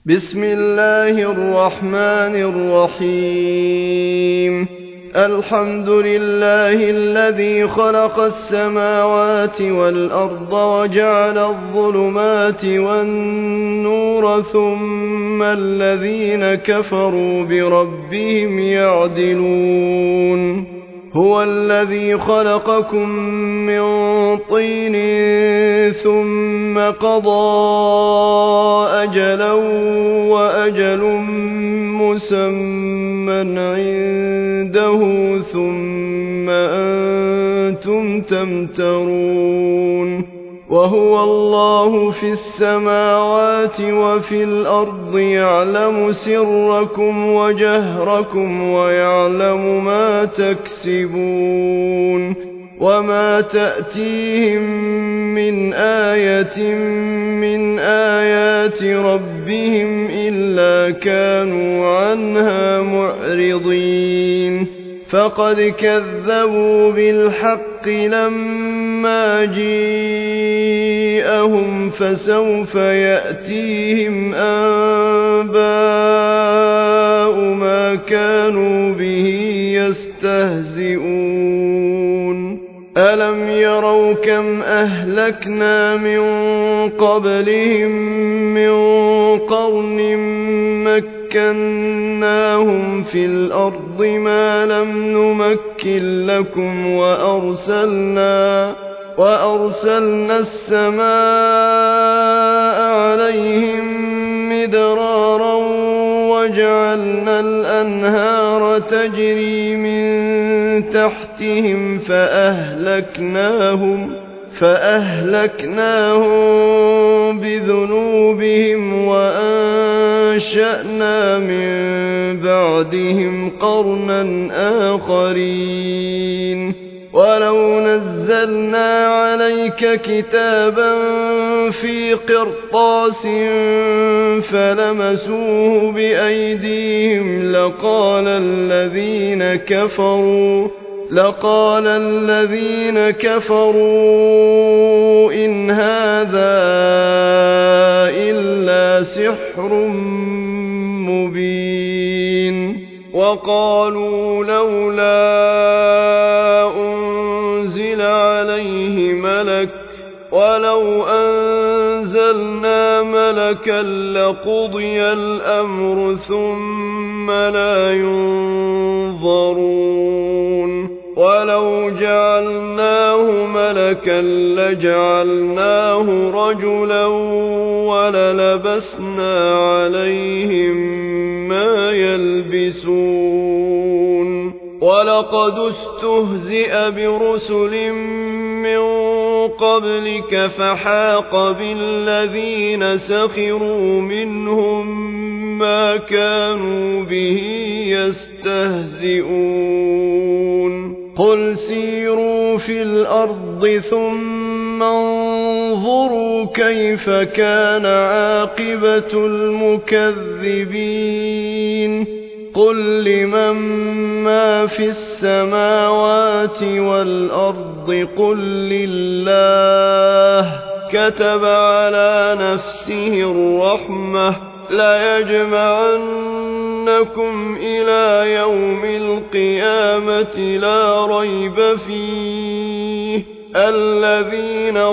بسم الله الرحمن الرحيم. الحمد لله الذي خلق السماوات والأرض وجعل الظلمات والنور ثم الذين كفروا بربهم يعدلون. هو الذي خلقكم من طين ثم قضى أجلا وأجل مسمى عنده ثم أنتم تمترون. وهو الله في السماوات وفي الأرض يعلم سركم وجهركم ويعلم ما تكسبون. وما تأتيهم من آية من آيات ربهم إلا كانوا عنها معرضين. فقد كذبوا بالحق لما جيءهم فسوف يأتيهم أنباء ما كانوا به يستهزئون. ألم يروا كم أهلكنا من قبلهم من قرن مكناهم في الأرض ما لم نمكن لكم وأرسلنا السماء عليهم مدرارا وجعلنا الأنهار تجري من تحتهم فأهلكناهم بذنوبهم وأنشأنا من بعدهم قرنا آخرين. ولو نزلنا عليك كتابا في قرطاس فلمسوه بأيديهم لقال الذين كفروا إن هذا إلا سحر مبين. وقالوا لولا أنزل عليه ملك ولو أنزلنا ملكا لقضي الأمر ثم لا ينظرون. ولو جعلناه ملكا لجعلناه رجلا وللبسنا عليهم ما يلبسون. ولقد استهزئ برسل من قبلك فحاق بالذين سخروا منهم ما كانوا به يستهزئون. قل سيروا في الأرض ثم انظروا كيف كان عاقبة المكذبين. قل لمن ما في السماوات والأرض قل لله. كتب على نفسه الرحمة ليجمعنكم إلى يوم القيامة لا ريب فيه الذين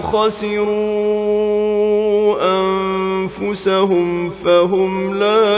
خسروا أنفسهم فهم لا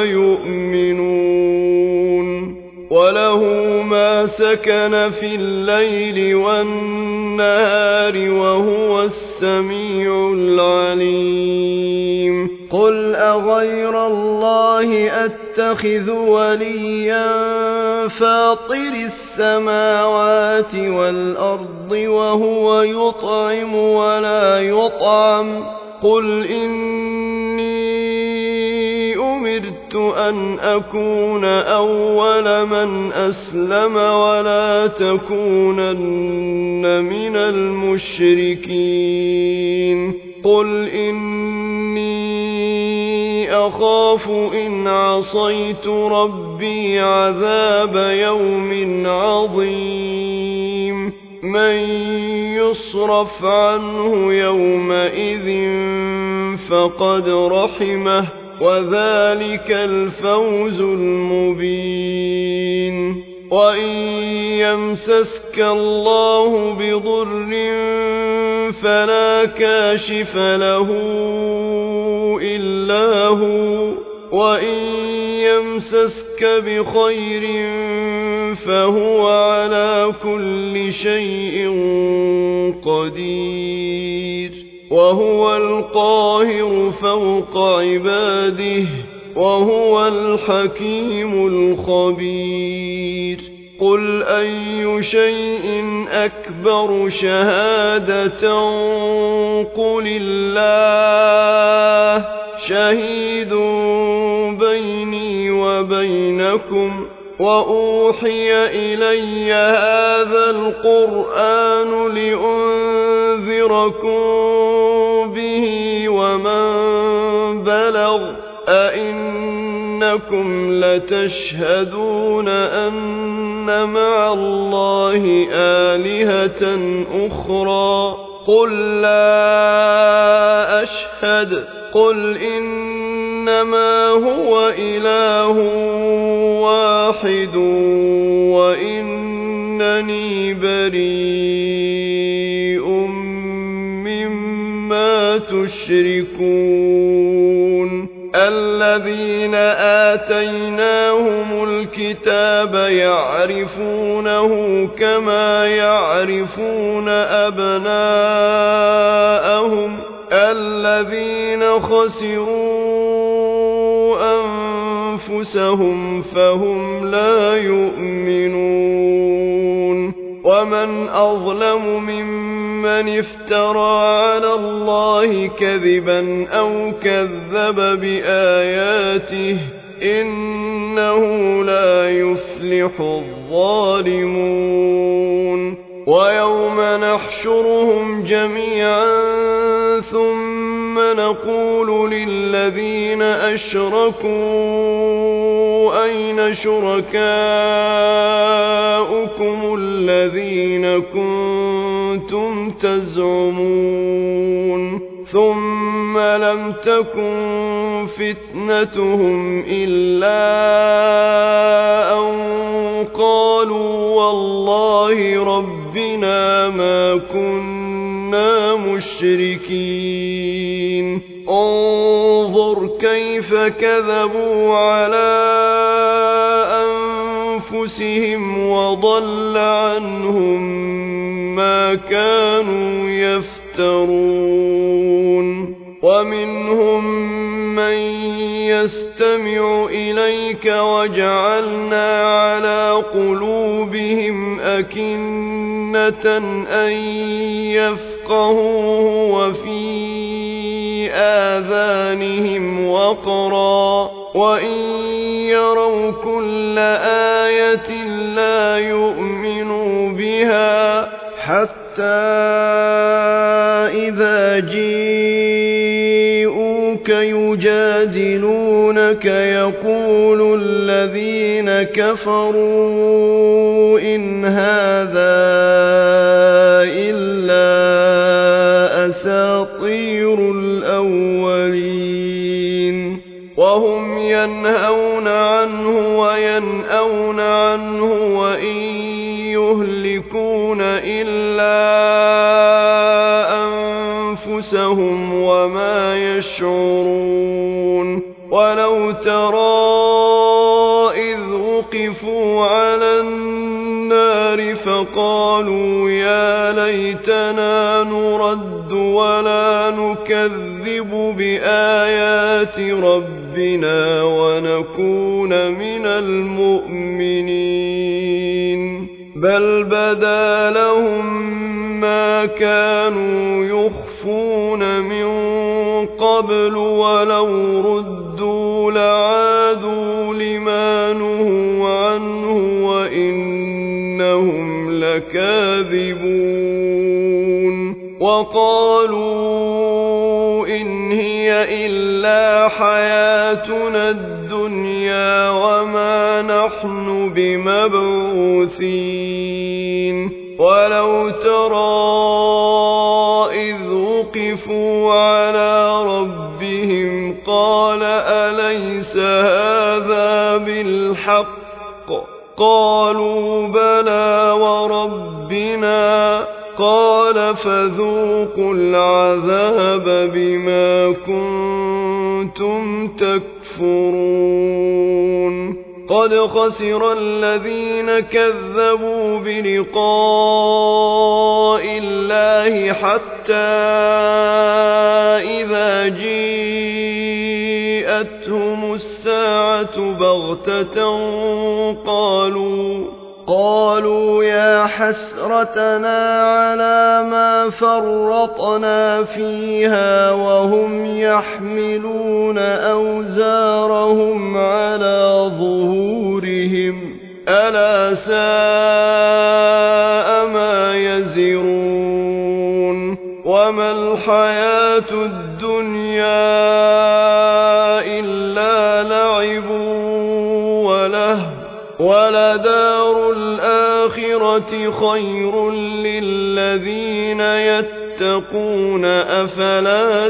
يؤمنون. وله ما سكن في الليل والنهار وهو السميع العليم. قل أغير الله أتخذ وليا فاطر السماوات والأرض وهو يطعم ولا يطعم. قل إني أمرت أن أكون أول من أسلم ولا تكونن من المشركين. قل إني أخاف إن عصيت ربي عذاب يوم عظيم. من يصرف عنه يومئذ فقد رحمه وذلك الفوز المبين. وإن يمسسك الله بضر فلا كاشف له إلا هو، وإن يمسسك بخير فهو على كل شيء قدير، وهو القاهر فوق عباده، وهو الحكيم الخبير. قل أي شيء أكبر شهادة قل الله شهيد بيني وبينكم، وأوحي إلي هذا القرآن لأنذركم به ومن بلغ، أئنكم لتشهدون أن مع الله آلهة أخرى؟ قل لا أشهد، قل إنما هو إله واحد وإنني بريء مما تشركون. الذين آتيناهم الكتاب يعرفونه كما يعرفون أبناءهم، الذين خسروا أنفسهم فهم لا يؤمنون. ومن أظلم ممن افترى على الله كذبا أو كذب بآياته، إنه لا يفلح الظالمون. ويوم نحشرهم جميعا ثم نقول للذين أشركوا أين شركاؤكم الذين كنتم تزعمون، ثم لم تكن فتنتهم إلا أن قالوا والله ربنا ما كنا مشركين. انظر كيف كذبوا على أنفسهم وضل عنهم ما كانوا يفترون. ومنهم من يستمع إليك وجعلنا على قلوبهم أكنة أن يفقهوه وفي آذانهم وقرا، وإن يروا كل آية لا يؤمنوا بها، حتى إذا جيءوك يجادلونك يقول الذين كفروا إن هذا إلا أساطير الأولين. وهم ينهون عنه وينأون عنه وإن يهلكون إلا أنفسهم وما يشعرون. ولو ترى إذ وقفوا على النار فقالوا يا ليتنا نرد ولا نكذب بآيات ربنا ونكون من المؤمنين، بل بدا لهم ما كانوا يخفون من قبل ولو ردوا لعادوا لما نهوا عنه وإنهم لكاذبون. وقالوا إن هي إلا حياتنا الدنيا وما نحن بمبعوثين. ولو ترى إذ وقفوا على ربهم قال هذا بالحق؟ قالوا بلى وربنا. قال فذوقوا العذاب بما كنتم تكفرون. قد خسر الذين كذبوا بلقاء الله حتى إذا جاءتهم الساعة بغتة قالوا يا حسرتنا على ما فرطنا فيها وهم يحملون أوزارهم على ظهورهم ألا ساء ما يزرون. وما الحياة الدنيا إلا لعب ولهو ولدار الآخرة خير للذين يتقون أفلا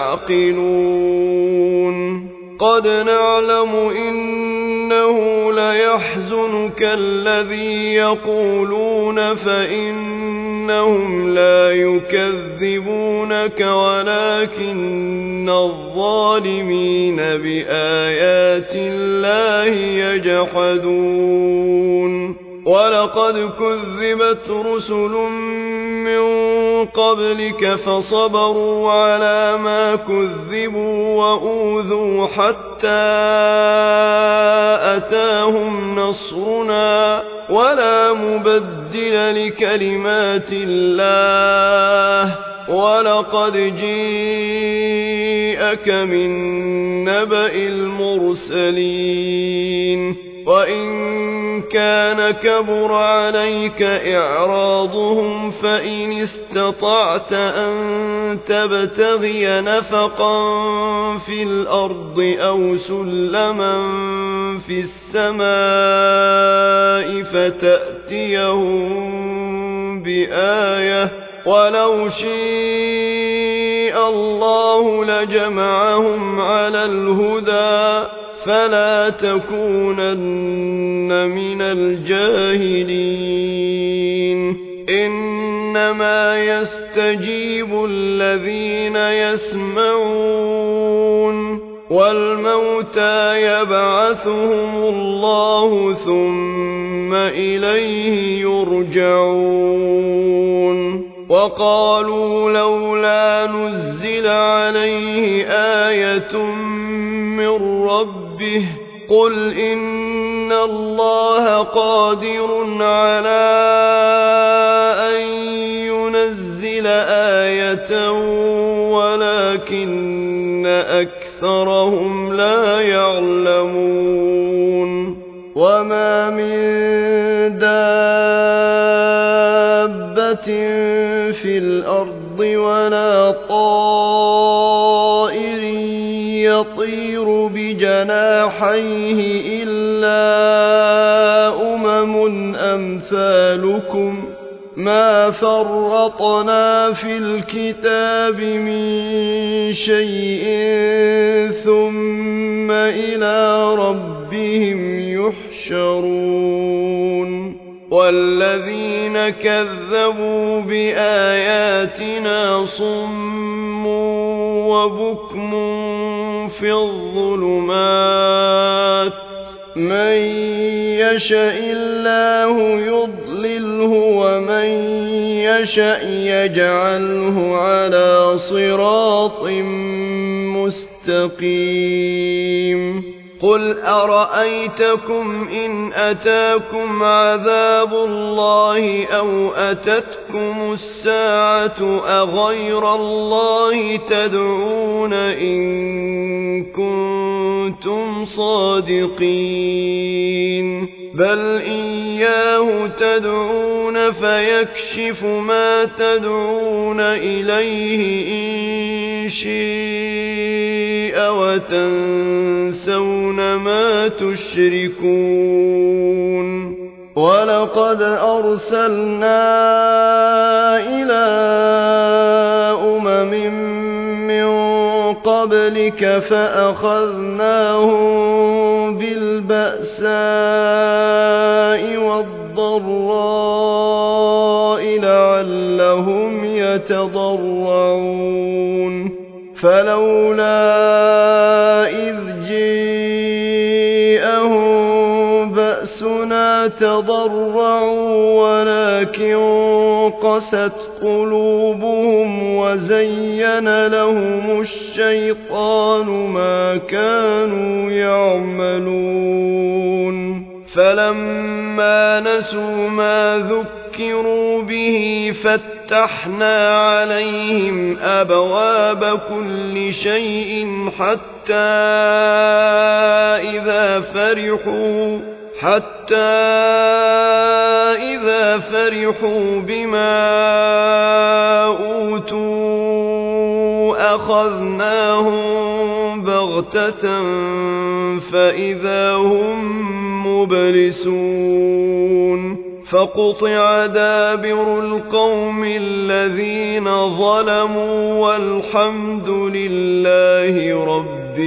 تعقلون. قد نعلم إنه ليحزنك الذي يقولون فإنهم لا يكذبونك ولكن الظالمين بآيات الله يجحدون. ولقد كذبت رسل من قبلك فصبروا على ما كذبوا وأوذوا حتى أتاهم نصرنا ولا مبدل لكلمات الله. ولقد جاءك من نبأ المرسلين. وإن كان كبر عليك إعراضهم فإن استطعت أن تبتغي نفقا في الأرض أو سلما في السماء فتأتيهم بآية ولو شاء الله لجمعهم على الهدى فلا تكونن من الجاهلين. إنما يستجيب الذين يسمعون والموتى يبعثهم الله ثم إليه يرجعون. وقالوا لولا نزل عليه آية من ربه قل إن الله قادر على أن ينزل آية ولكن أكثرهم لا يعلمون. وما من دابة في الأرض ولا طائر يطير بجناحيه إلا أمثالكم ما فرطنا في الكتاب من شيء ثم إلى ربهم يحشرون. والذين كذبوا بآياتنا صم وبكم في الظلمات من يشاء الله يضلله ومن يشاء يجعله على صراط مستقيم. قل أرأيتكم إن أتاكم عذاب الله أو أتتكم الساعة أغير الله تدعون إن كنتم صادقين بل إياه تدعون فيكشف ما تدعون إليه إن شاء وتنسون ما تشركون. ولقد أرسلنا إلى أمم من قبلك فأخذناهم بالبأساء والضراء لعلهم يتضرعون فلولا إذ جاءهم بأسنا تضرعوا ولكن قست قلوبهم وزين لهم الشيطان ما كانوا يعملون فلما نسوا ما ذكروا به فتحنا عليهم أبواب كل شيء حتى إذا فرحوا بما أوتوا أخذناهم بغتة فإذا هم مبلسون فقطع دابر القوم الذين ظلموا والحمد لله رب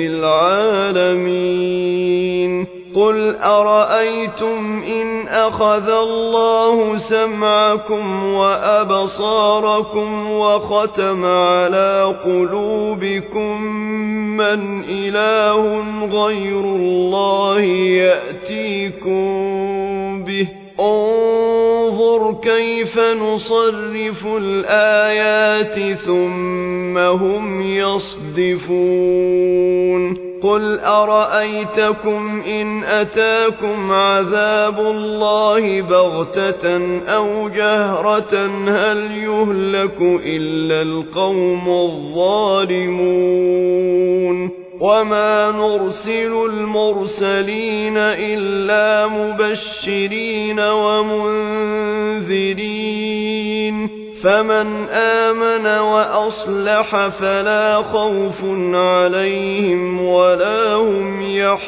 العالمين قل أرأيتم إن أخذ الله سمعكم وأبصاركم وختم على قلوبكم من إله غير الله يأتيكم به انظر كيف نصرف الآيات ثم هم يصدفون قل أرأيتكم إن أتاكم عذاب الله بغتة أو جهرة هل يهلك إلا القوم الظالمون وما نرسل المرسلين إلا مبشرين ومنذرين فمن آمن وأصلح فلا خوف عليهم ولا هم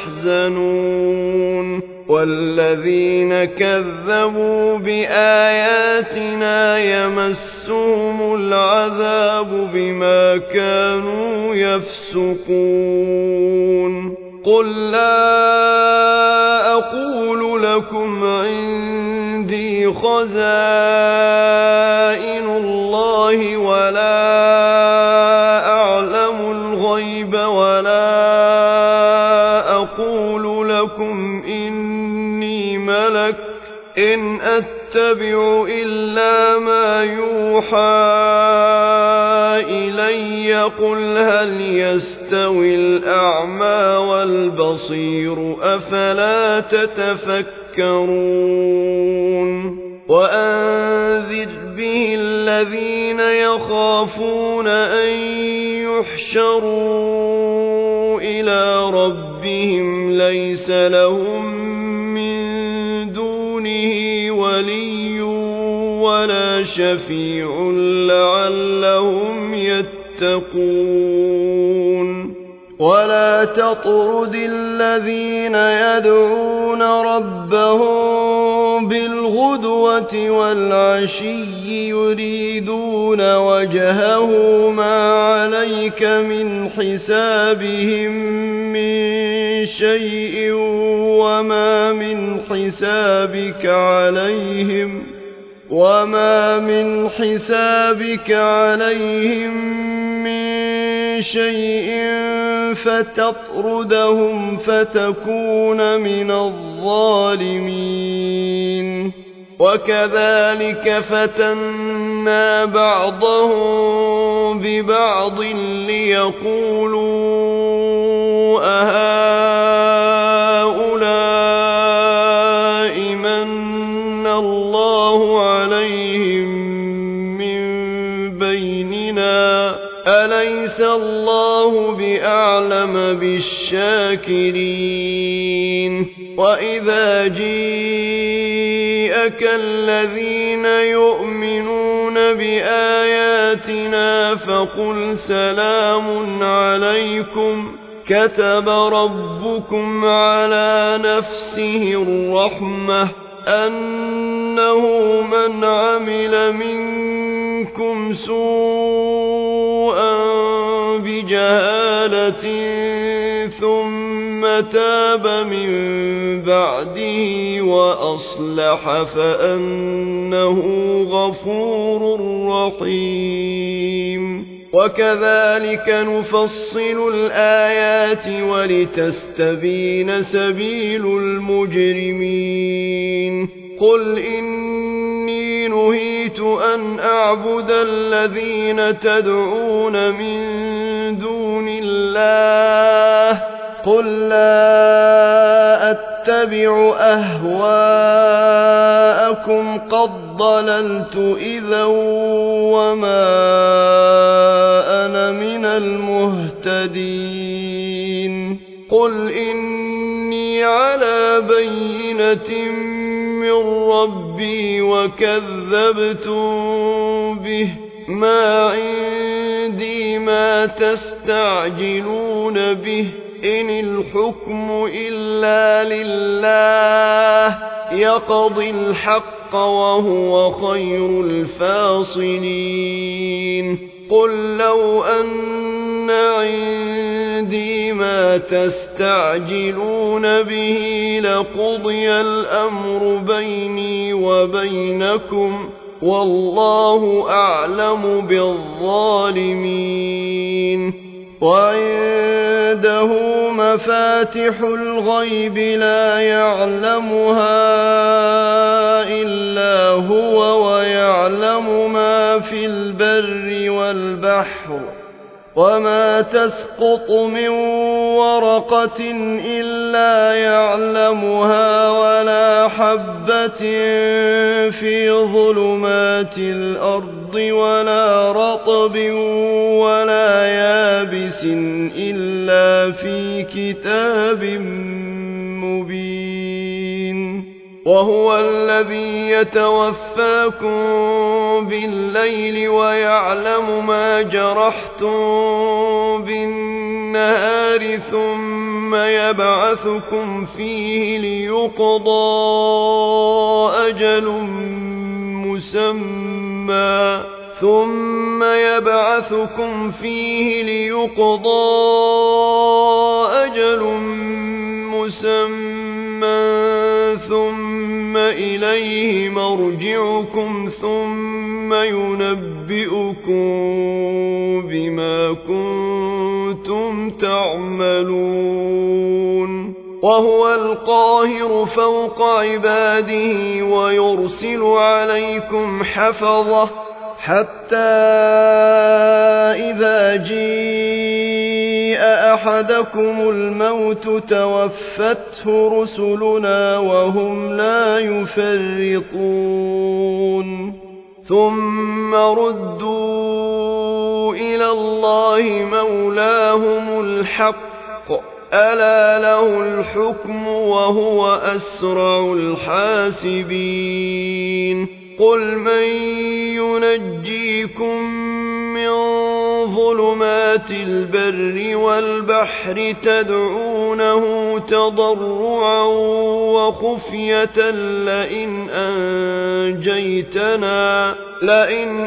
يحزنون والذين كذبوا بآياتنا يمسهم العذاب بما كانوا يفسقون قل لا أقول لكم عندي خزائن الله ولا أعلم الغيب ولا أقول لكم إني ملك إن أتبع إلا ما يوحى إلي قل هل يستوي الأعمى والبصير أفلا تتفكرون وأنذر به الذين يخافون أن يحشروا إلى ربهم ليس لهم من دونه ولي ولا شفيع لعلهم يتقون ولا تطرد الذين يدعون ربهم بالغدوة والعشي يريدون وجهه ما عليك من حسابهم من شيء وما من حسابك عليهم من شيء فتطردهم فتكون من الظالمين وكذلك فتنا بعضهم ببعض ليقولوا أهؤلاء من الله عليهم من بيننا أليس الله بأعلم بالشاكرين وإذا جيءك الذين يؤمنون بآياتنا فقل سلام عليكم كتب ربكم على نفسه الرحمة أنه من عمل منكم سوءا بجهالة ثم تاب من بعده وأصلح فأنه غفور رحيم وكذلك نفصل الآيات ولتستبين سبيل المجرمين قل إني نهيت أن أعبد الذين تدعون من دون الله قل لا أتبع أهواءكم قد ضللت إذا وما أنا من المهتدين قل إني على بينة من ربي وكذبتم به ما عندي ما تستعجلون به إن الحكم إلا لله يقضي الحق وهو خير الفاصلين قل لو أن عندي ما تستعجلون به لقضي الأمر بيني وبينكم والله أعلم بالظالمين وعنده مفاتح الغيب لا يعلمها إلا هو ويعلم ما في البر والبحر وما تسقط من ورقة إلا يعلمها ولا حبة في ظلمات الأرض ولا رطب ولا يابس إلا في كتاب مبين وهو الذي يتوفاكم بالليل ويعلم ما جرحتم بالنهار ثم يبعثكم فيه ليقضى أجل مسمى ثم إليه مرجعكم ثم ينبئكم بما كنتم تعملون وهو القاهر فوق عباده ويرسل عليكم حفظة حتى إذا جيء أحدكم الموت توفته رسلنا وهم لا يفرطون ثم ردوا إلى الله مولاهم الحق ألا له الحكم وهو أسرع الحاسبين قل من ينجيكم من ظلمات البر والبحر تدعونه تضرعا وخفية لئن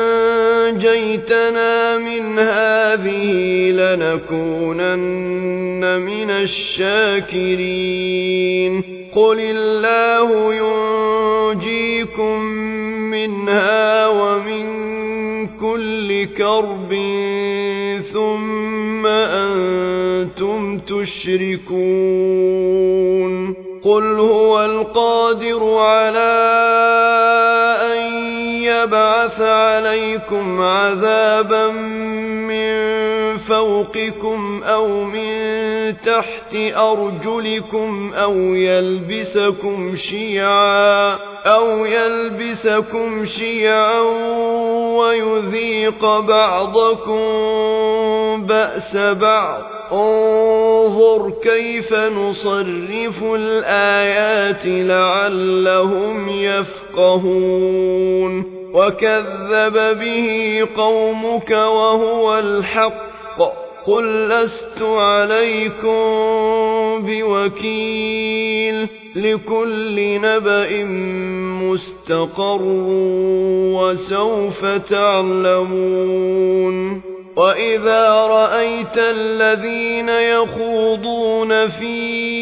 أنجيتنا من هذه لنكونن من الشاكرين قل الله ينجيكم منها ومن كل كرب ثم أنتم تشركون قل هو القادر على أن يبعث عليكم عذابا من فوقكم أو من تحت أرجلكم أو يلبسكم شيعا ويذيق بعضكم بأس بعض انظر كيف نصرف الآيات لعلهم يفقهون وكذب به قومك وهو الحق قل لست عليكم بوكيل لكل نبأ مستقر وسوف تعلمون وإذا رأيت الذين يخوضون في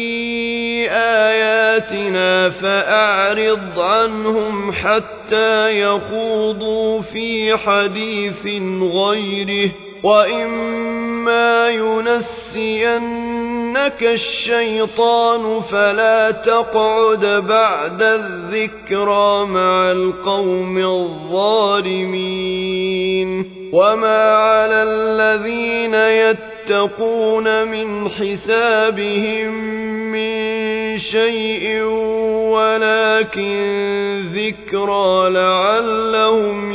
آياتنا فأعرض عنهم حتى يخوضوا في حديث غيره، وإما ينسينك الشيطان فلا تقعد بعد الذكرى مع القوم الظالمين. وما على الذين يتقون من حسابهم من شيء ولكن ذكرى لعلهم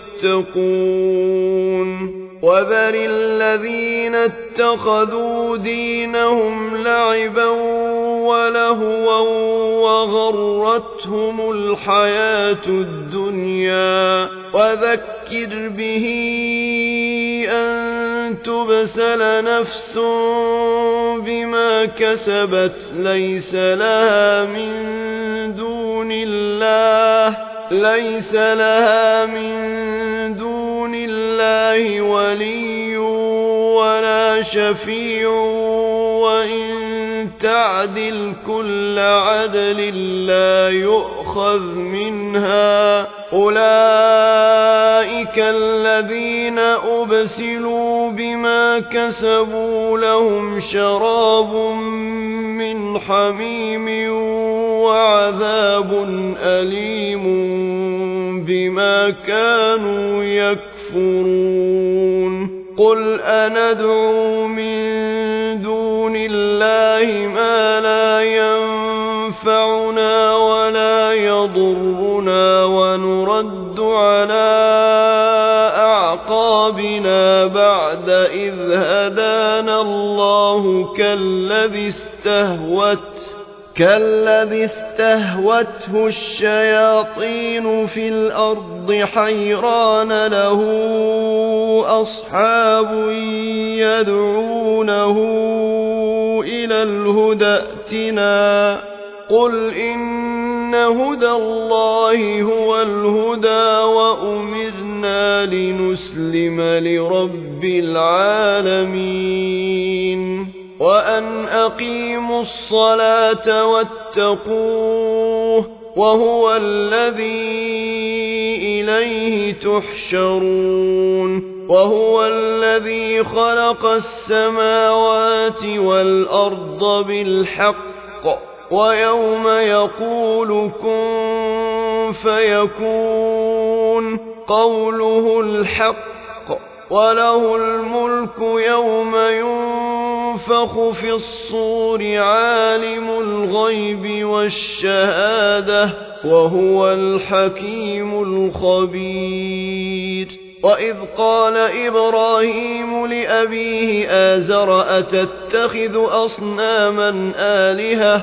يتقون. وذر الذين اتخذوا دينهم لعبا ولهوا وغرتهم الحياة الدنيا، وذكر به أن تبسل نفس بما كسبت ليس لها من دون الله ولي ولا شفيع، وإن تعدل كل عدل لا يؤخذ منها. أولئك الذين أبسلوا بما كسبوا لهم شراب من حميم وعذاب أليم بما كانوا يكفرون. قل أندعو من دون الله ما لا ينفعنا ولا يضرنا ونرد على أعقابنا بعد إذ هدانا الله كالذي استهوته الشياطين في الأرض حيران له أصحاب يدعونه إلى الهدى ائتنا. قل إن هدى الله هو الهدى وأمرنا لنسلم لرب العالمين وأن أقيموا الصلاة واتقوه وهو الذي إليه تحشرون. وهو الذي خلق السماوات والأرض بالحق ويوم يقول كن فيكون قوله الحق وله الملك يوم ينفخ في الصور عالم الغيب والشهادة وهو الحكيم الخبير. وإذ قال إبراهيم لأبيه آزر أتتخذ أصناما آلهة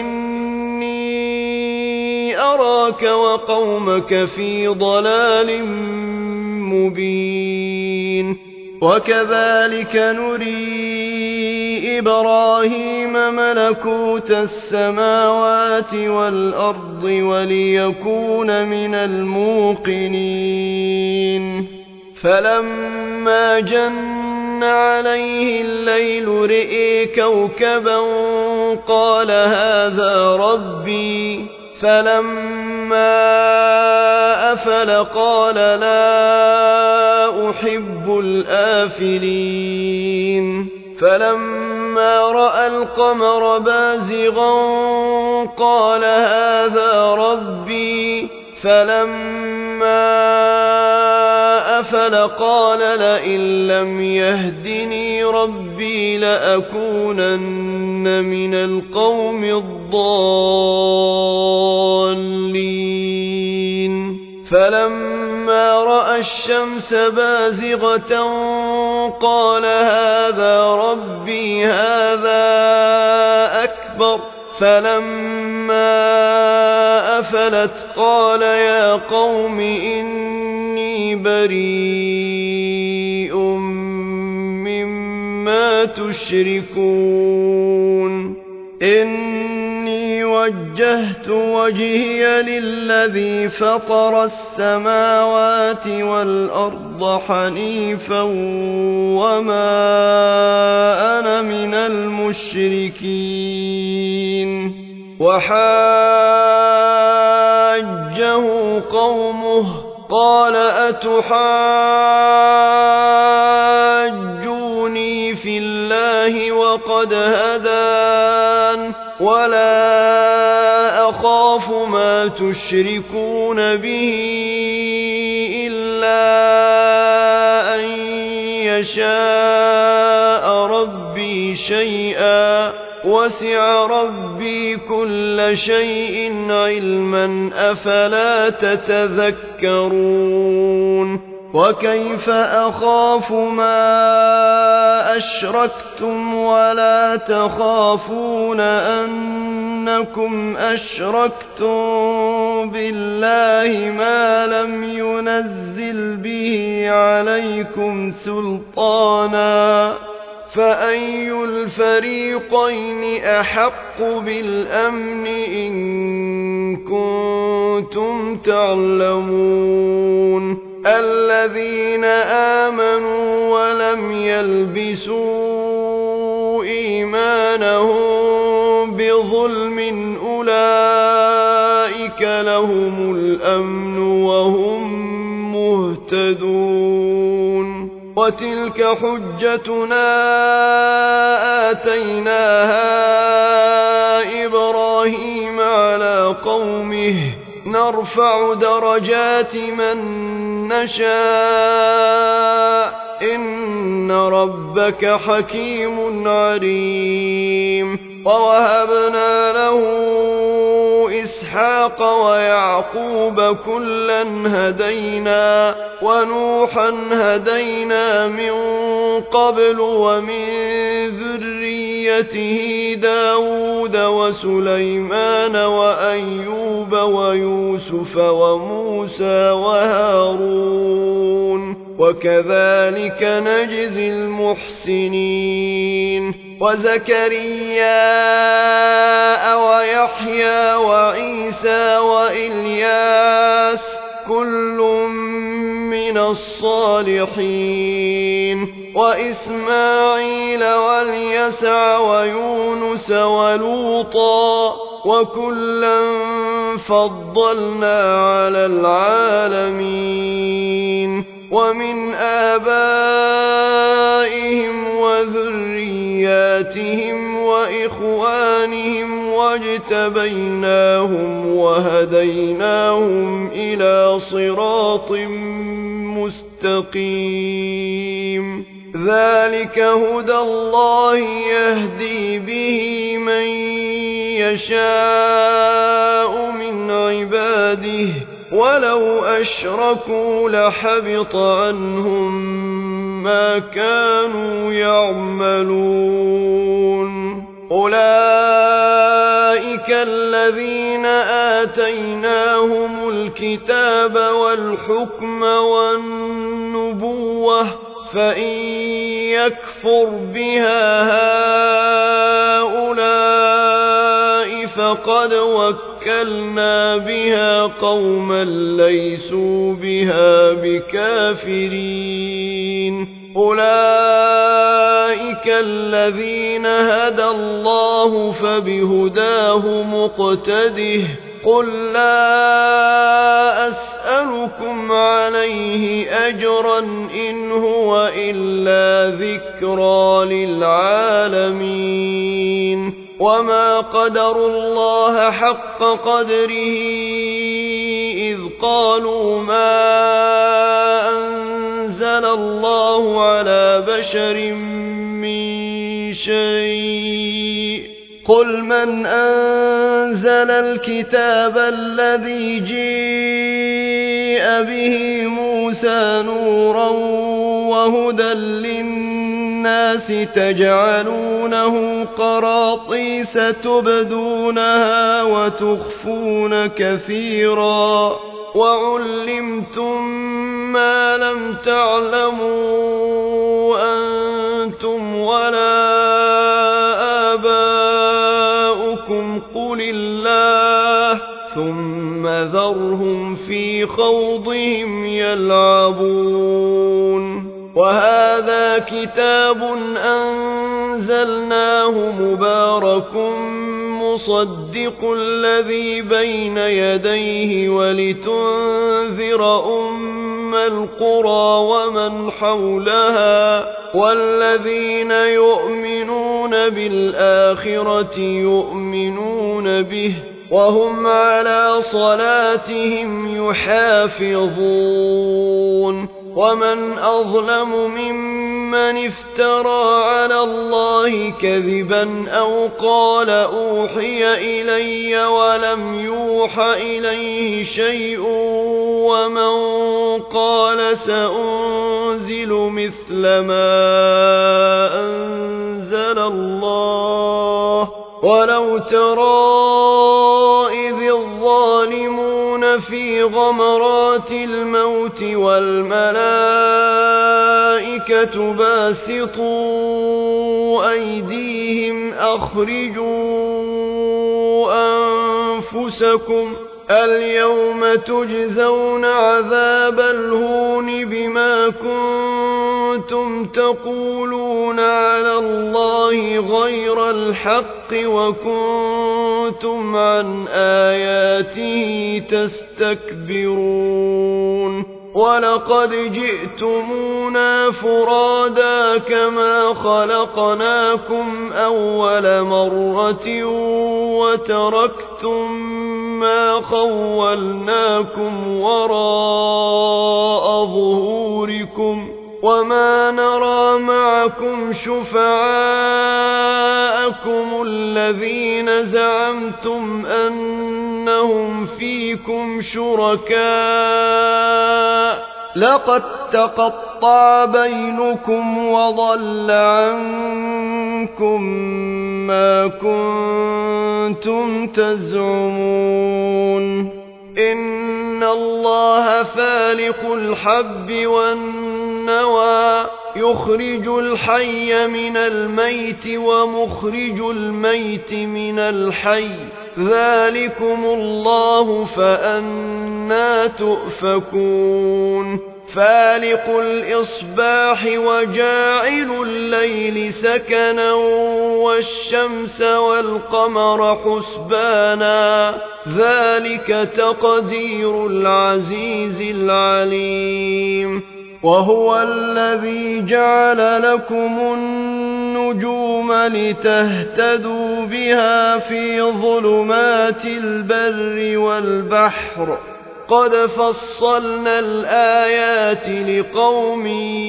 إني أراك وقومك في ضلال مبين. وكذلك نري إبراهيم ملكوت السماوات والأرض وليكون من الموقنين. فلما جن عليه الليل رئي كوكبا قال هذا ربي، فلما أفل قال لا أحب الآفلين. فلما رأى القمر بازغا قال هذا ربي، فلما أفل قال لئن لم يهدني ربي لأكونن من القوم الضالين. فلما رأى الشمس بازغة قال هذا ربي هذا أكبر. فلما أفلت قال يا قوم إني بريء مما تشركون إني وجهت وجهي للذي فطر السماوات والأرض حنيفا وما أنا من المشركين وحاجه قومه قال أتحاجوني في الله وقد هدان ولا أخاف ما تشركون به إلا أن يشاء ربي شيئا وسع ربي كل شيء علما أفلا تتذكرون وكيف أخاف ما أشركتم ولا تخافون أنكم أشركتم بالله ما لم ينزل به عليكم سلطانا فأي الفريقين أحق بالأمن إن كنتم تعلمون الذين آمنوا ولم يلبسوا إيمانهم بظلم أولئك لهم الأمن وهم مهتدون وتلك حجتنا آتيناها إبراهيم على قومه نرفع درجات من نشاء إن ربك حكيم عليم ووهبنا له إسحاق ويعقوب كلا هدينا ونوحا هدينا من قبل ومن ذريته داود وسليمان وأيوب ويوسف وموسى وهارون وكذلك نجزي المحسنين وزكريا ويحيى وعيسى وإلياس كل من الصالحين وإسماعيل واليسع ويونس ولوطا وكلا فضلنا على العالمين ومن آبائهم وذرياتهم وإخوانهم واجتبيناهم وهديناهم إلى صراط مستقيم ذلك هدى الله يهدي به من يشاء من عباده ولو أشركوا لحبط عنهم ما كانوا يعملون أولئك الذين آتيناهم الكتاب والحكم والنبوة فإن يكفر بها هؤلاء فقد وكلنا بها قوما ليسوا بها بكافرين أولئك الذين هدى الله فبهداه مقتده قل لا أسألكم عليه أجرا إن هو إلا ذكرى للعالمين وما قدروا الله حق قدره إذ قالوا ما أنزل الله على بشر من شيء قل من أنزل الكتاب الذي جيء به موسى نورا وهدى للناس تجعلونه قراطيس تبدونها وتخفون كثيرا وعلمتم ما لم تعلموا أنتم ولا آباؤكم قل الله ثم ذرهم في خوضهم يلعبون وهذا كتاب أنزلناه مبارك مصدق الذي بين يديه ولتنذر أم القرى ومن حولها والذين يؤمنون بالآخرة يؤمنون به وهم على صلاتهم يحافظون ومن أظلم ممن افترى على الله كذبا أو قال أوحي إلي ولم يوح إليه شيء ومن قال سأنزل مثل ما أنزل الله ولو ترى إذ الظالمون في غمرات الموت والملائكة باسطوا أيديهم أخرجوا أنفسكم اليوم تجزون عذاب الهون بما كنتم تقولون على الله غير الحق وكنتم عن آياته تستكبرون ولقد جئتمونا فرادا كما خلقناكم أول مرة وتركتم ما خولناكم وراء ظهوركم وما نرى معكم شفعاءكم الذين زعمتم أنهم فيكم شركاء لقد تقطع بينكم وضل عنكم ما كنتم تزعمون إن الله فالق الحب والنوى يخرج الحي من الميت ومخرج الميت من الحي ذلكم الله فأنى تؤفكون فالق الإصباح وجاعل الليل سكنا والشمس والقمر حسبانا ذلك تقدير العزيز العليم وهو الذي جعل لكم النجوم لتهتدوا بها في ظلمات البر والبحر قد فصلنا الآيات لقوم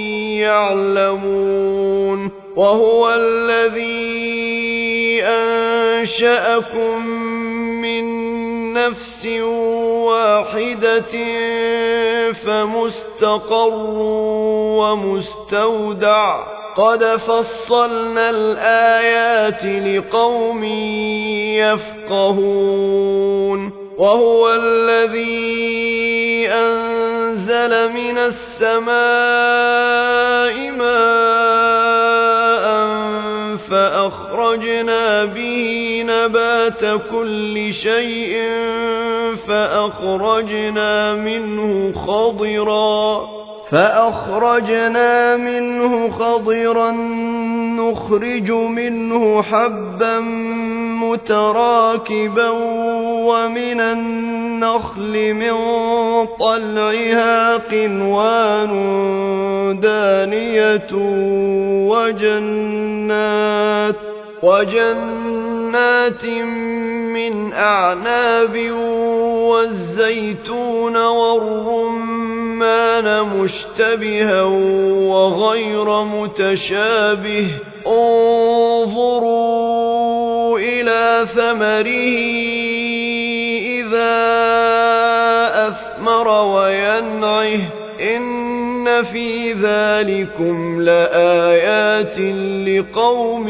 يعلمون وهو الذي أنشأكم من نفس واحدة فمستقر ومستودع قد فصلنا الآيات لقوم يفقهون وهو الذي أنزل من السماء ماء فأخرجنا به نبات كل شيء فأخرجنا منه خضرا نخرج منه حبا متراكبا ومن النخل من طلعها قنوان دانية وجنات من أعناب والزيتون والرمان مشتبها وغير متشابه انظروا إلى ثمره إذا أثمر وينعه إن في ذلكم لآيات لقوم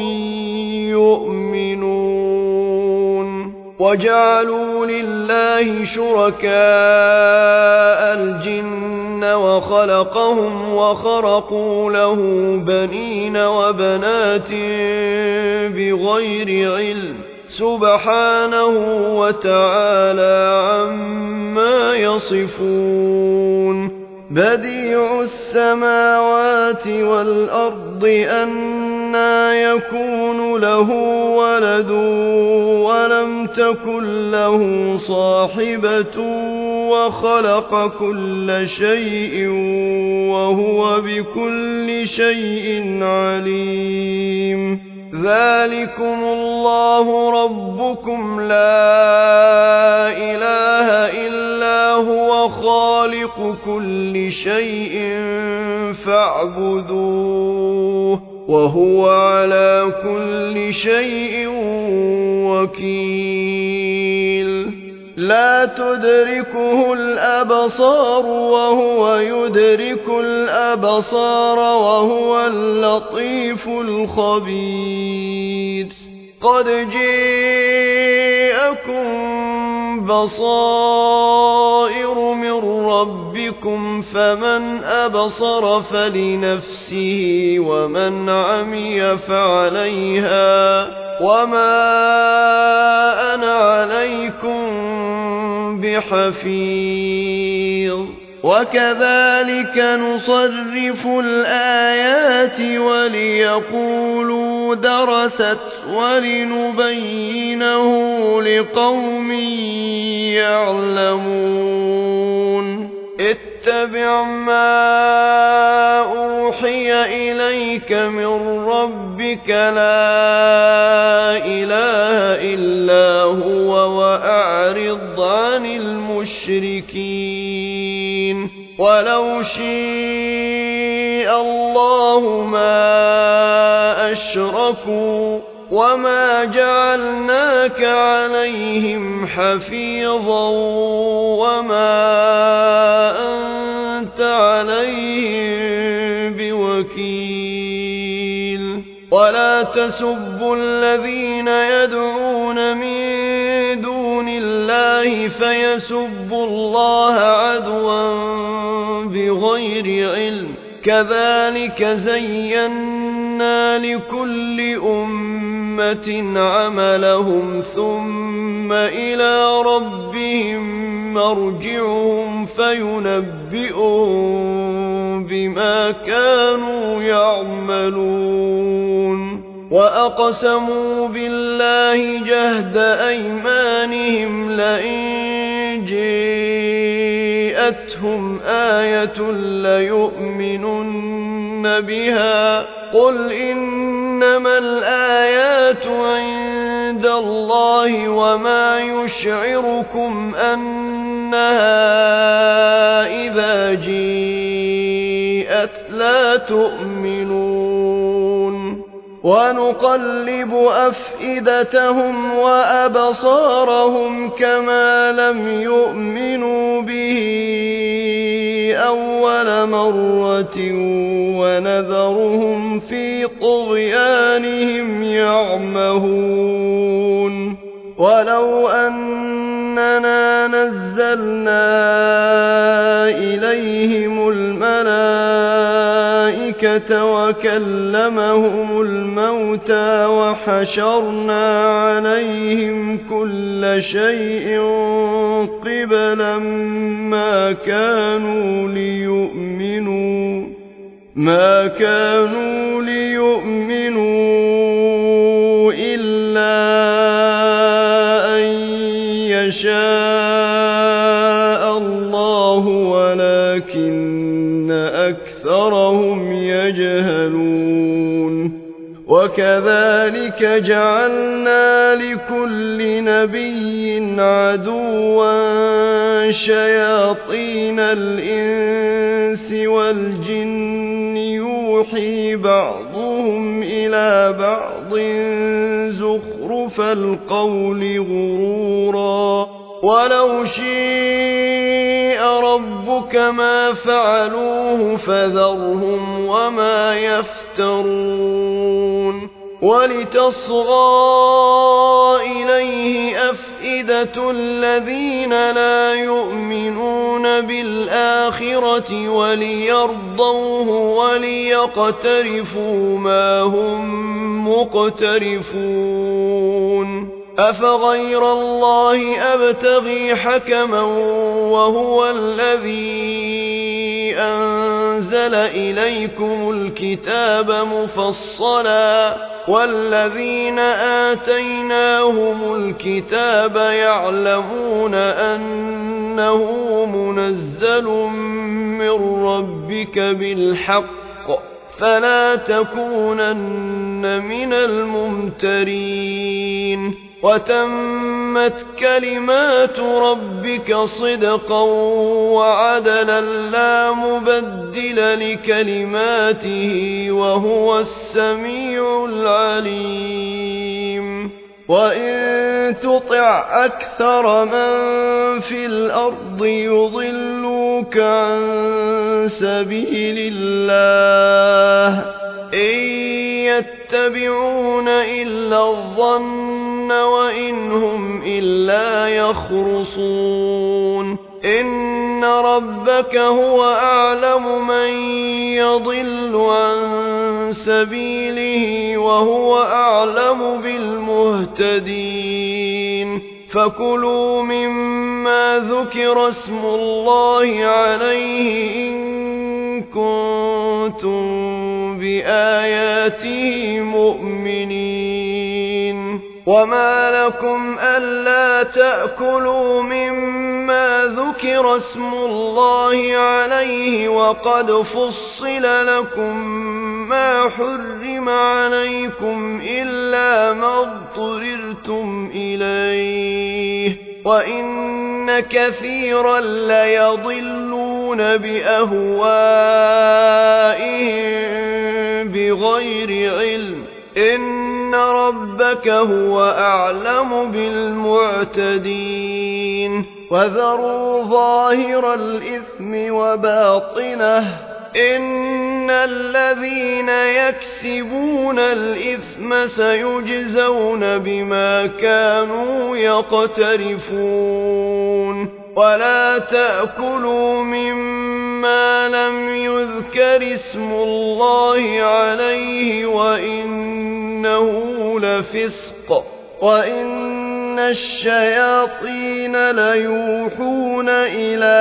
يؤمنون وجعلوا لله شركاء الجن وخلقهم وخرقوا له بنين وبنات بغير علم سبحانه وتعالى عما يصفون. بديع السماوات والأرض أنى يكون له ولد ولم تكن له صاحبة وخلق كل شيء وهو بكل شيء عليم. ذلكم الله ربكم لا إله إلا هو خالق كل شيء فاعبدوه وهو على كل شيء وكيل. لا تدركه الأبصار وهو يدرك الأبصار وهو اللطيف الخبير. قد جاءكم بصائر من ربكم فمن أبصر فلنفسه ومن عمي فعليها وما أنا عليكم بحفيظ. وكذلك نصرف الآيات وليقولوا درست ولنبينه لقوم يعلمون. اتبع ما أوحي إليك من ربك لا إله إلا هو وأعرض عن المشركين. ولو شاء الله ما أشركوا وما جعلناك عليهم حفيظا وما أنت عليهم بوكيل. ولا تسبوا الذين يدعون من دون الله فيسبوا الله عدوا بغير علم. كذلك زينا لكل أمة عملهم ثم إلى ربهم مرجعهم فينبئهم بما كانوا يعملون. وأقسموا بالله جهد أيمانهم لئن جاءتهم آية ليؤمنن بها. قل إنما الآيات عند الله وما يشعركم أنها إذا جاءت لا تؤمنون. ونقلب أفئدتهم وأبصارهم كما لم يؤمنوا به أول مرة ونذرهم في طغيانهم يعمهون. ولو أننا نزلنا إليهم الملائكة وكلمهم الموتى وحشرنا عليهم كل شيء قبلا ما كانوا ليؤمنوا إلا أن يشاء الله ولكن أكثرهم يجهلون. وكذلك جعلنا لكل نبي عدوا شياطين الإنس والجن يوحي بعضهم إلى بعض زخرف القول غرورا. ولو شاء ربك ما فعلوه فذرهم وما يفترون. ولتصغى إليه أفئدة الذين لا يؤمنون بالآخرة وليرضوه وليقترفوا ما هم مقترفون. أفغير الله أبتغي حكما وهو الذي أنزل إليكم الكتاب مفصلا والذين آتيناهم الكتاب يعلمون أنه منزل من ربك بالحق فلا تكونن من الممترين وتمت كلمات ربك صدقا وعدلا لا مبدل لكلماته وهو السميع العليم وإن تطع أكثر من في الأرض يضلوك عن سبيل الله إن يتبعون إلا الظن وإن هم إلا يخرصون إن ربك هو أعلم من يضل عن سبيله وهو أعلم بالمهتدين فكلوا مما ذكر اسم الله عليه إن كنتم بآياته مؤمنين وما لكم ألا تأكلوا مما ذكر اسم الله عليه وقد فصل لكم ما حرم عليكم إلا ما اضطررتم إليه وإن كثيرا ليضلون بأهوائهم بغير علم إن ربك هو أعلم بالمعتدين وذروا ظاهر الإثم وباطنه إن الذين يكسبون الإثم سيجزون بما كانوا يقترفون ولا تأكلوا مما لم يذكر اسم الله عليه وإنه لفسق وإن الشياطين ليوحون إلى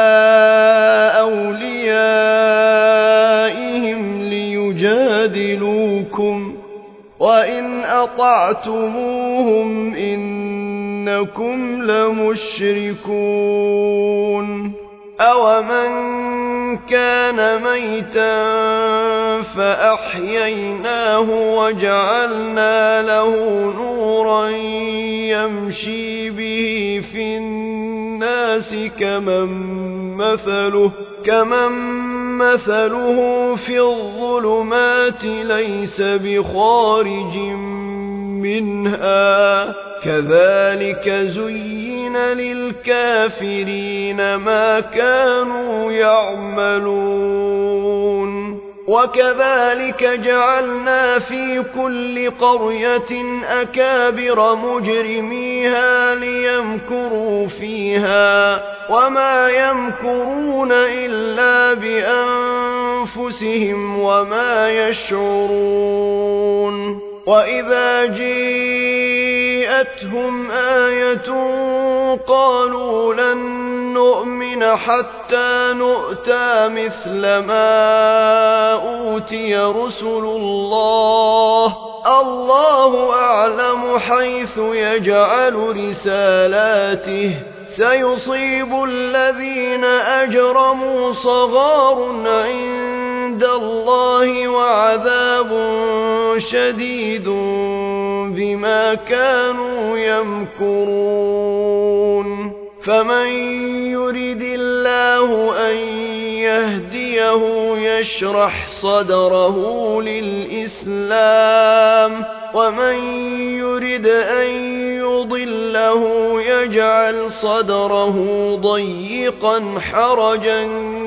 أوليائهم ليجادلوكم وإن أطعتموهم إنكم لمشركون أومن كان ميتا فأحييناه وجعلنا له نورا يمشي به في الناس كمن مثله في الظلمات ليس بخارج منها كذلك زين للكافرين ما كانوا يعملون وكذلك جعلنا في كل قرية أكابر مجرميها ليمكروا فيها وما يمكرون إلا بأنفسهم وما يشعرون وإذا جاءتهم آية قالوا لن نؤمن حتى نؤتى مثل ما أوتي رسل الله الله أعلم حيث يجعل رسالاته سيصيب الذين أجرموا صغار عند الله وعذاب شديد بما كانوا يمكرون فمن يرد الله أن يهديه يشرح صدره للإسلام ومن يرد أن يضله يجعل صدره ضيقا حرجا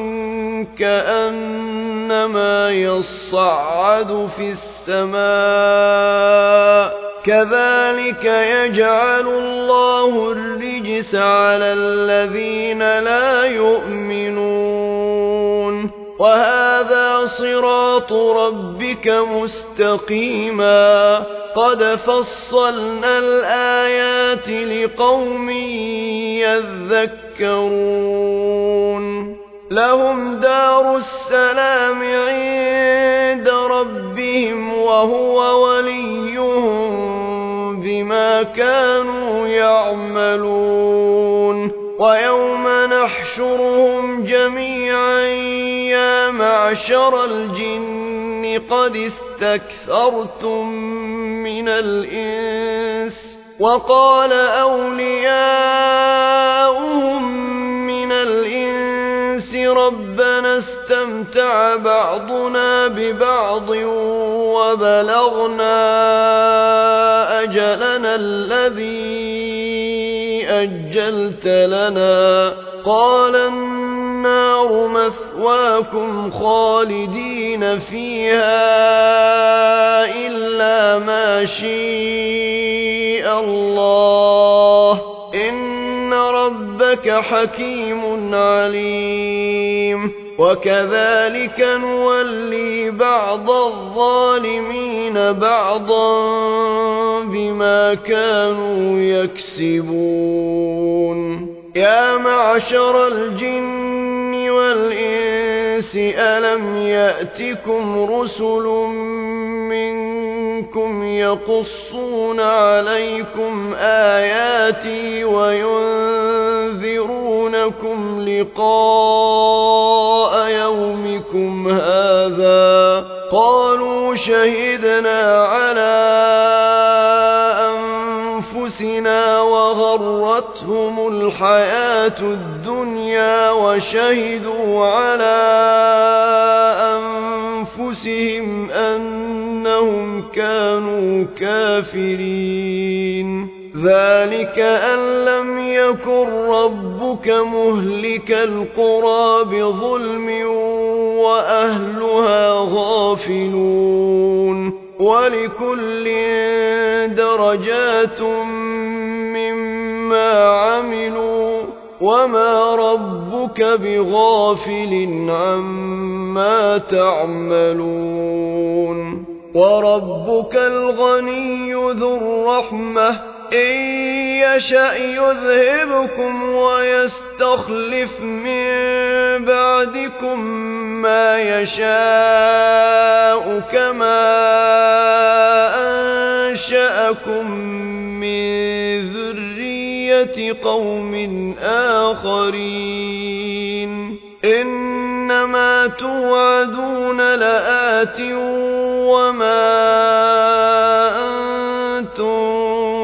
كأنما يصعد في السماء كذلك يجعل الله الرجس على الذين لا يؤمنون وهذا صراط ربك مستقيما قد فصلنا الآيات لقوم يذكرون لهم دار السلام عند ربهم وهو وليهم بما كانوا يعملون ويوم نحشرهم جميعا يا معشر الجن قد استكثرتم من الإنس وقال أولياؤهم من الإنس ربنا استمتع بعضنا ببعض وبلغنا أجلنا الذي أجلت لنا قال النار مثواكم خالدين فيها إلا ما شاء الله إن ربك حكيم عليم وكذلك نولي بعض الظالمين بعضا بما كانوا يكسبون يا معشر الجن والإنس ألم يأتكم رسل منكم يقصون عليكم آياتي وينذرونكم لقاء يومكم هذا قالوا شهدنا على أنفسنا وغرتهم الحياة الدنيا وشهدوا على أنفسهم أنهم كانوا كافرين ذلك أن لم يكن ربك مهلك القرى بظلم وأهلها غافلون ولكل درجات مما عملوا وما ربك بغافل عما تعملون وربك الغني ذو الرحمة إن يشأ يذهبكم ويستخلف من بعدكم ما يشاء كما أنشأكم من ذرية قوم آخرين إنما توعدون لآت وما أنتم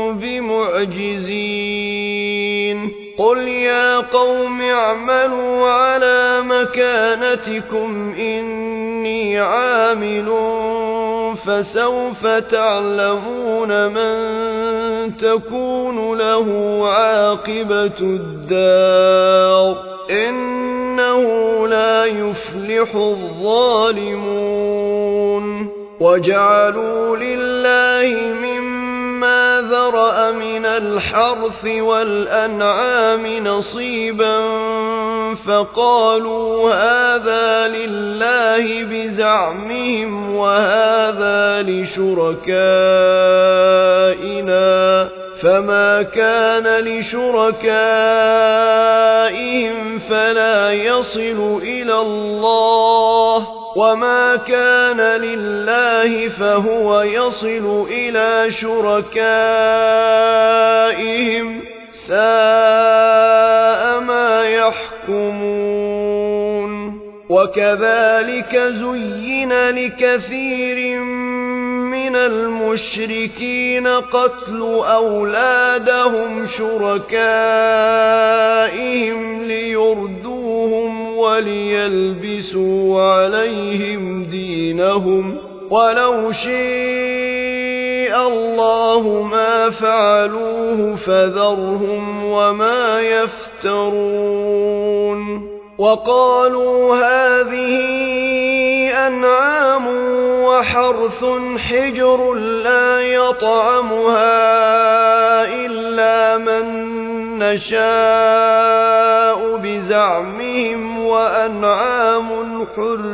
بمعجزين قل يا قوم اعملوا على مكانتكم إني عامل فسوف تعلمون من تكون له عاقبة الدار إنه لا يفلح الظالمون وجعلوا لله مما ذرأ من الحرث والأنعام نصيبا فقالوا هذا لله بزعمهم وهذا لشركائنا فما كان لشركائهم فلا يصل إلى الله وما كان لله فهو يصل إلى شركائهم ساء ما يحكمون وكذلك زين لكثير من المشركين قتل أولادهم شركائهم ليردوهم وليلبسوا عليهم دينهم ولو شاء الله ما فعلوه فذرهم وما يفترون وقالوا هذه أنعام وحرث حجر لا يطعمها إلا من نشاء هادوا بزعمهم وأنعام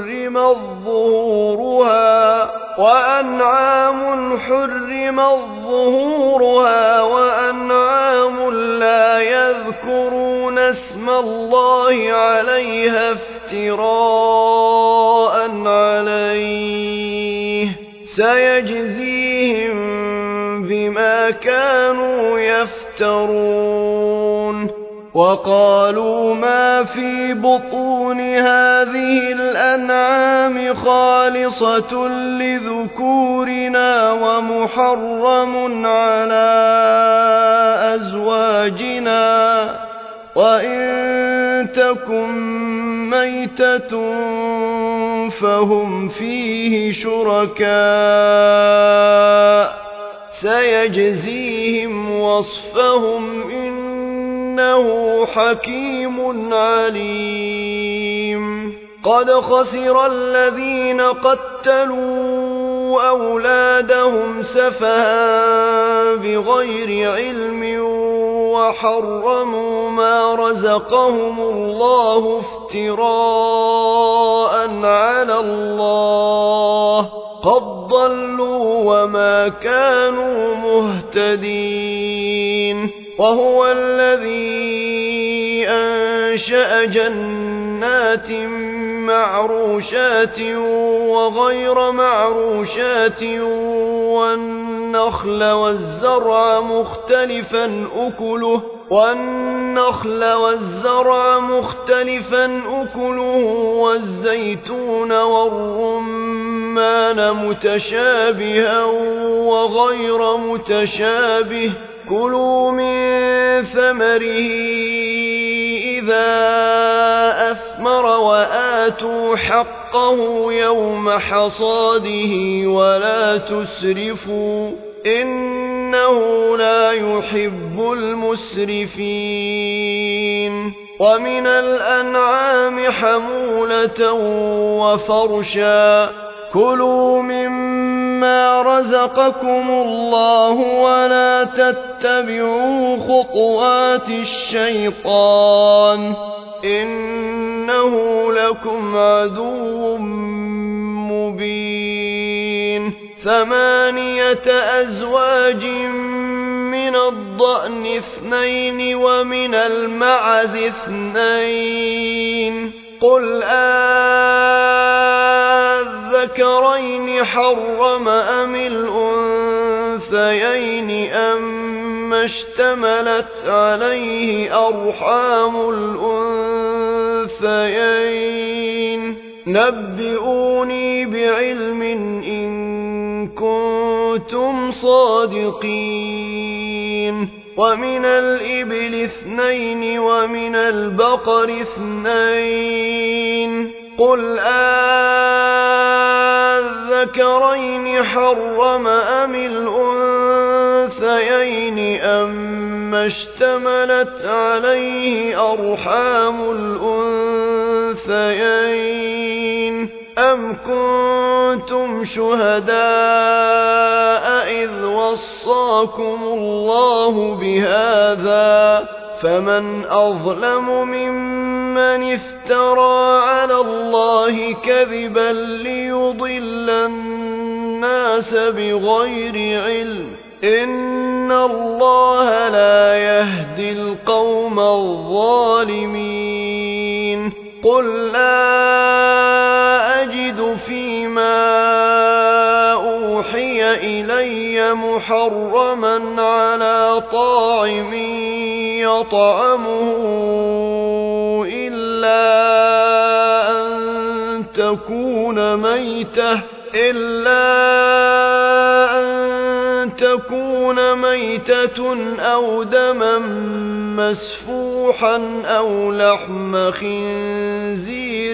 حرمت ظهورها وأنعام لا يذكرون اسم الله عليها افتراء عليه سيجزيهم بما كانوا يفترون. وقالوا ما في بطون هذه الأنعام خالصة لذكورنا ومحرم على أزواجنا وإن تكن ميتة فهم فيه شركاء سيجزيهم وصفهم إنه حكيم عليم. قد خسر الذين قتلوا أولادهم سفها بغير علم وحرموا ما رزقهم الله افتراء على الله قد ضلوا وما كانوا مهتدين. وهو الذي أنشأ جنات معروشات وغير معروشات والنخل والزرع مختلفا أكله والزيتون والرمان متشابها وغير متشابه كلوا من ثمره إذا أثمر وآتوا حقه يوم حصاده ولا تسرفوا إنه لا يحب المسرفين. ومن الأنعام حمولة وفرشا كلوا مما رزقكم الله ولا تتبعوا خطوات الشيطان إنه لكم عدو مبين. 8 أزواج من الضأن 2 ومن المعز 2 قل الذكرين حرم أم الأنثيين أما اشتملت عليه أرحام الأنثيين نبئوني بعلم إن كنتم صادقين. ومن الإبل 2 ومن البقر 2 قل الذكرين حرم أم الأنثيين أما اشتملت عليه أرحام الأنثيين أم كنتم شهداء إذ وصاكم الله بهذا فمن أظلم ممن افترى على الله كذبا ليضل الناس بغير علم إن الله لا يهدي القوم الظالمين. قل لا أجد فيما أوحي إلي محرما على طاعم يطعمه إلا أن تكون ميتة أو دما مسفوحا أو لحم خنزير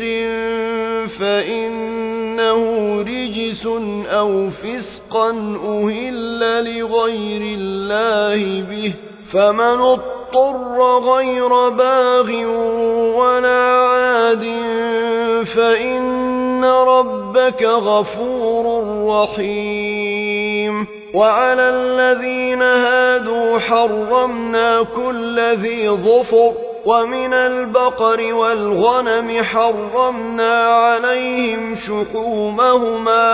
فإنه رجس أو فسقا أهل لغير الله به فمن اضطر غير باغ ولا عاد فإن ربك غفور رحيم. وعلى الذين هادوا حرمنا كل ذي ظفر ومن البقر والغنم حرمنا عليهم شحومهما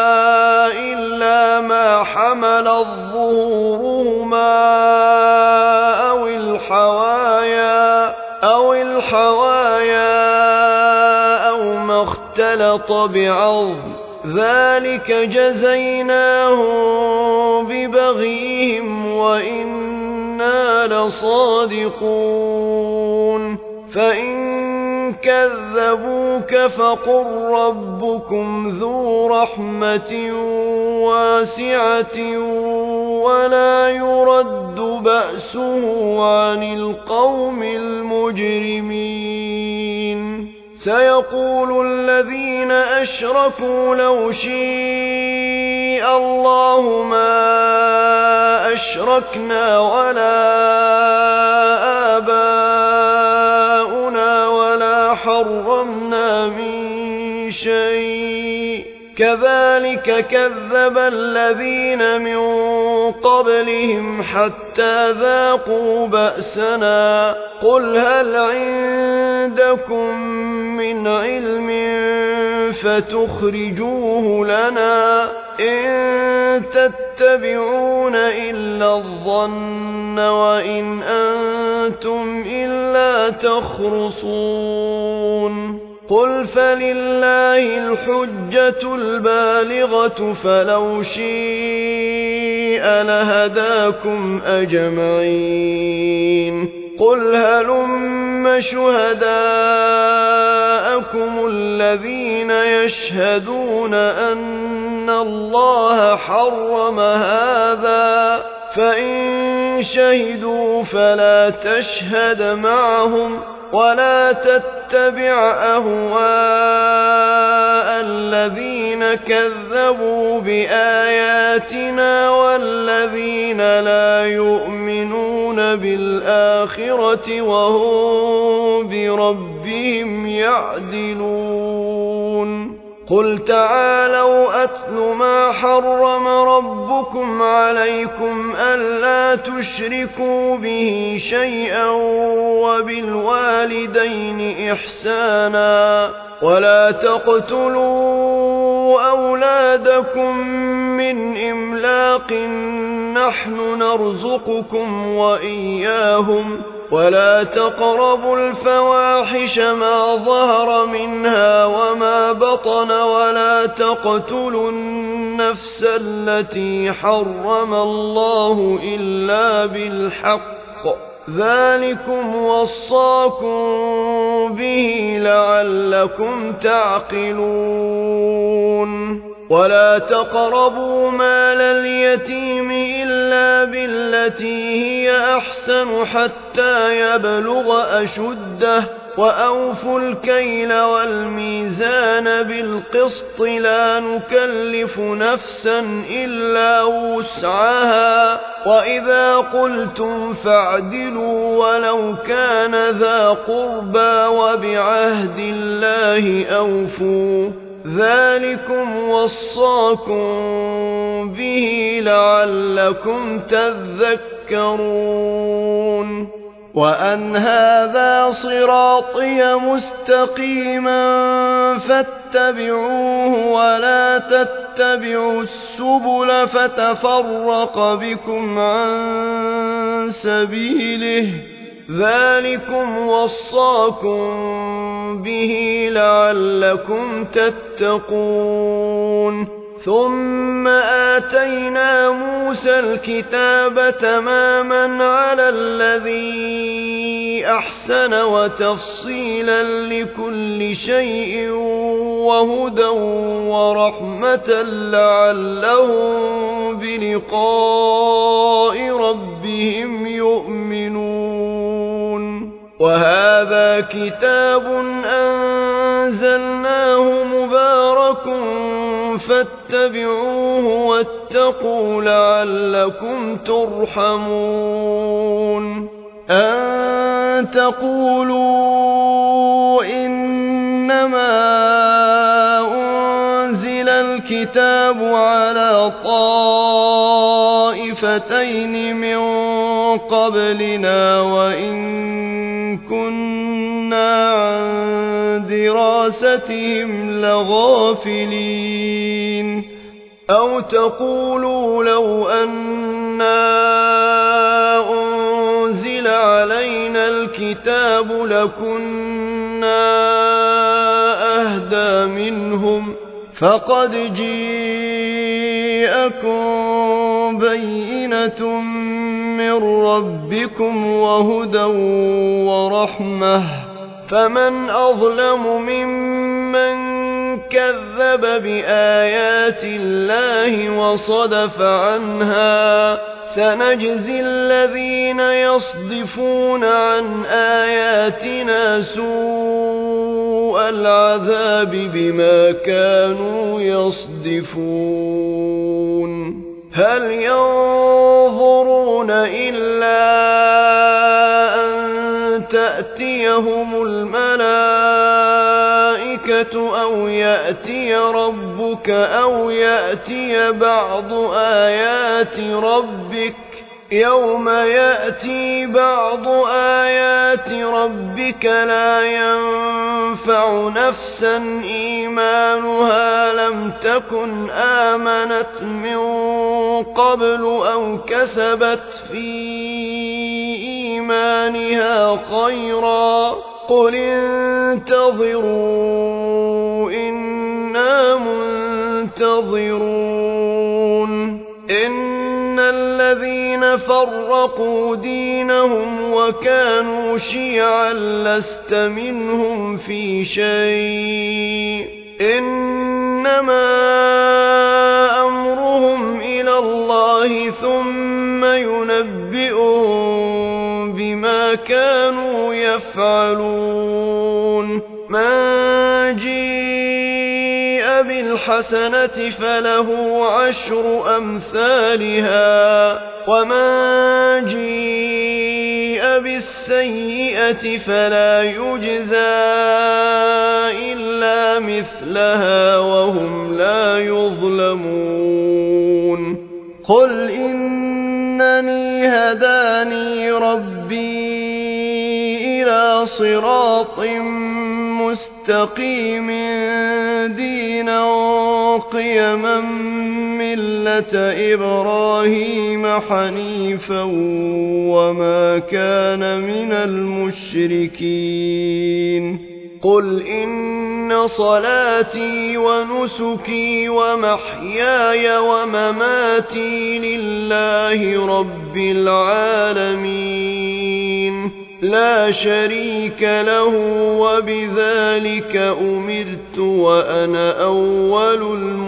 إلا ما حملت ظهورهما أو الحوايا أو ما اختلط بعظم ذلك جزيناهم ببغيهم وإنا لصادقون فإن كذبوك فقل ربكم ذو رحمة واسعة ولا يرد بأسه عن القوم المجرمين سيقول الذين أشركوا لو شاء الله ما أشركنا ولا آباؤنا ولا حرمنا من شيء كذلك كذب الذين من قبلهم حتى ذاقوا بأسنا قل هل عندكم من علم فتخرجوه لنا إن تتبعون إلا الظن وإن أنتم إلا تخرصون قل فلله الحجة البالغة فلو شاء لهداكم أجمعين قل هلم شهداءكم الذين يشهدون أن الله حرم هذا فإن شهدوا فلا تشهد معهم ولا تتبع أهواء الذين كذبوا بآياتنا والذين لا يؤمنون بالآخرة وهم بربهم يعدلون قل تعالوا أتل ما حرم ربكم عليكم ألا تشركوا به شيئا وبالوالدين إحسانا ولا تقتلوا أولادكم من إملاق نحن نرزقكم وإياهم ولا تقربوا الفواحش ما ظهر منها وما بطن ولا تقتلوا النفس التي حرم الله إلا بالحق ذلكم وصاكم به لعلكم تعقلون ولا تقربوا مال اليتيم إلا بالتي هي أحسن حتى يبلغ أشده وأوفوا الكيل والميزان بالقسط لا نكلف نفسا إلا وسعها وإذا قلتم فاعدلوا ولو كان ذا قربى وبعهد الله أوفوا ذلكم وصاكم به لعلكم تذكرون وأن هذا صراطي مستقيما فاتبعوه ولا تتبعوا السبل فتفرق بكم عن سبيله ذلكم وصاكم به لعلكم تتقون ثم آتينا موسى الكتاب تماما على الذي أحسن وتفصيلا لكل شيء وهدى ورحمة لعلهم بلقاء ربهم يؤمنون وهذا كتاب أنزلناه مبارك فاتبعوه واتقوا لعلكم ترحمون أن تقولوا إنما أنزل الكتاب على طائفتين من قبلنا وإن كنتم دراستهم لغافلين أو تقولوا لو أنا أنزل علينا الكتاب لكنا أهدى منهم فقد جاءكم بينة من ربكم وهدى ورحمة فمن أظلم ممن كذب بآيات الله وصدف عنها سنجزي الذين يصدفون عن آياتنا سوء العذاب بما كانوا يصدفون هل ينظرون إلا أن تأتيهم الملائكة أو يأتي ربك أو يأتي بعض آيات ربك يوم يأتي بعض آيات ربك لا ينفع نفسا إيمانها لم تكن آمنت من قبل أو كسبت في إيمانها خيرا قل انتظروا إنا منتظرون إن الذين فرقوا دينهم وكانوا شيعا لست منهم في شيء إنما أمرهم إلى الله ثم ينبئهم بما كانوا يفعلون من جاء بالحسنة فله عشر أمثالها ومن جاء بالسيئة فلا يجزى إلا مثلها وهم لا يظلمون قل إنني هداني ربي إلى صراط مستقيم دينا قيما ملة إبراهيم حنيفا وما كان من المشركين قل إن صلاتي ونسكي ومحياي ومماتي لله رب العالمين لا شريك له وبذلك أمرت وأنا أول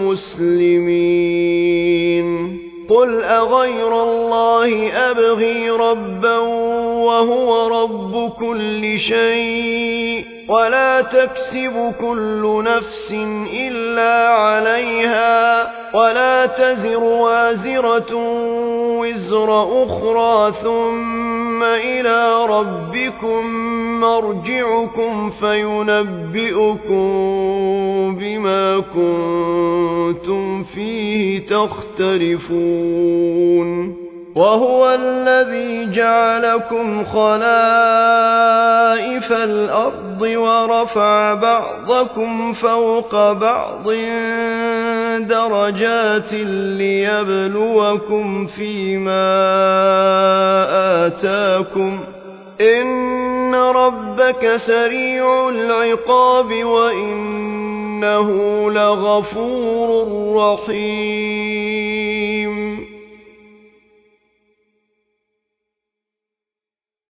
المسلمين قل أغير الله أبغي ربا وهو رب كل شيء ولا تكسب كل نفس إلا عليها ولا تزر وازرة وزر أخرى ثم إلى ربكم مرجعكم فينبئكم بما كنتم فيه تختلفون وهو الذي جعلكم خلائف الأرض ورفع بعضكم فوق بعض درجات ليبلوكم فيما آتاكم إن ربك سريع العقاب وإنه لغفور رحيم